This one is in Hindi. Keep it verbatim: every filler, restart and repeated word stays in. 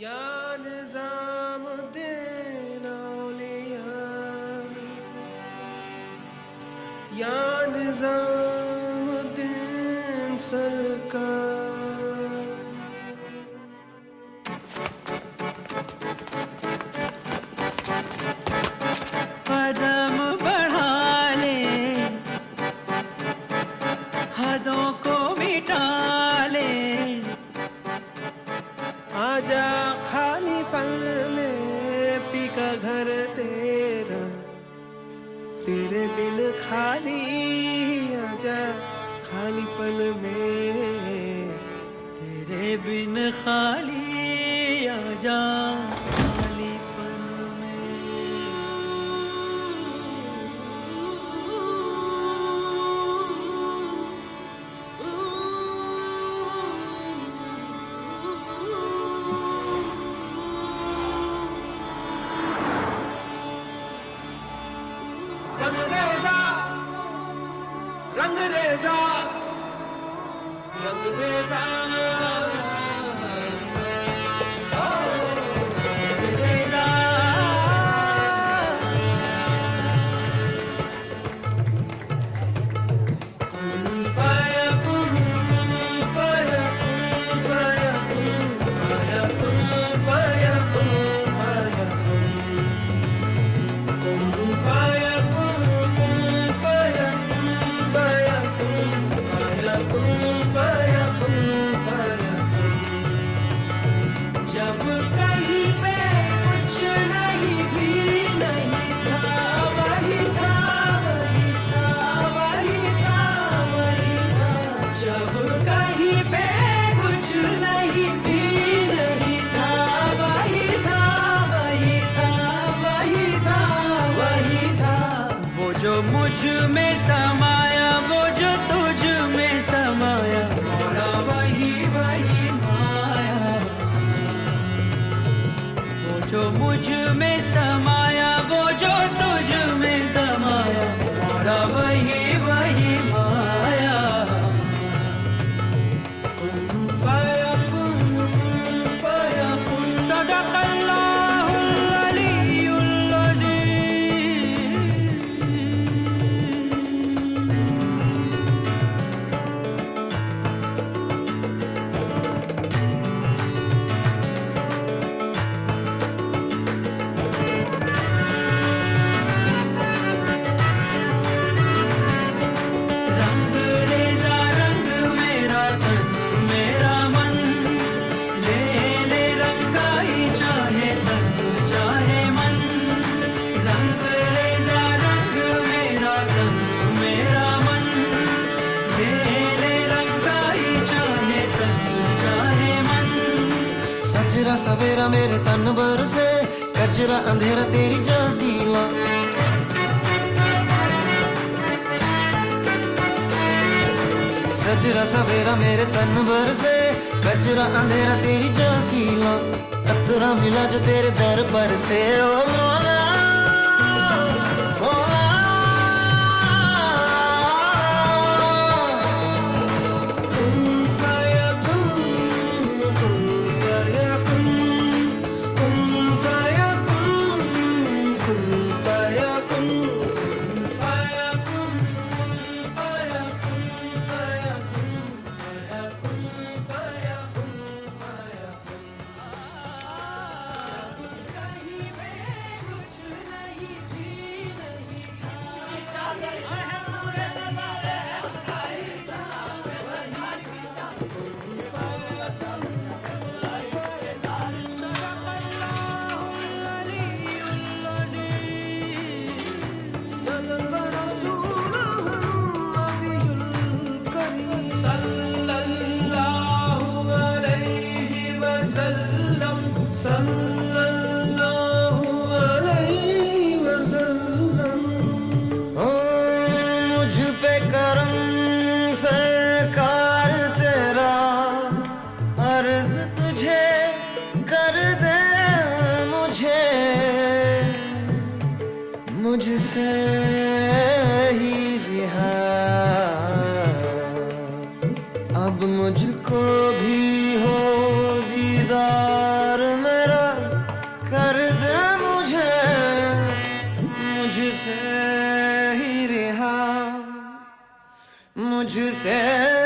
या निज़ामुद्दीन औलिया, या निज़ामुद्दीन सरकार। कदम बढ़ा ले, हदों को मिटा ले, आजा खाली पल में पी का घर तेरा, तेरे बिन खाली आजा खाली पल में, तेरे बिन खाली आजा खाली पल में। रंगरेज़ा रंगरेज़ा रंगरेज़ा जो मुझ में समाया, वो जो तुझ में समाया, मौला वही वही माया। वो जो मुझ में समाया, वो जो तुझ में समाया, मौला वही वही माया। कुन फयकुन कुन फयकुन सदक़ल्लाहुल अलीयुल अज़ीम। सजरा सवेरा मेरे तन भर से, कजरा अंधेरा तेरी जल्दी ला। सजरा सवेरा मेरे तन भर से, कजरा अंधेरा तेरी जल्दी ला। कतरा मिला जो तेरे दर पर से, ओ मौला मौला। कुन फयकुन कुन फयकुन कुन फयकुन कुन फयकुन कुन फयकुन कुन फयकुन फयकुन फयकुन फयकुन फयकुन। कहीं पे कुछ नहीं भी नहीं था, सदक़ल्लाहुल अलीयुल अज़ीम। सदक़ रसूलुहुल नबियुल करीम सल्लल्लाहु अलैहि वसल्लम सल्लल्लाहु अलैहि वसल्लम। ओ मुझ पे करम सरकार तेरा, अर्ज तुझे कर दे मुझे, मुझसे ही रिहा। अब मुझको भी हो दीदार में तुझसे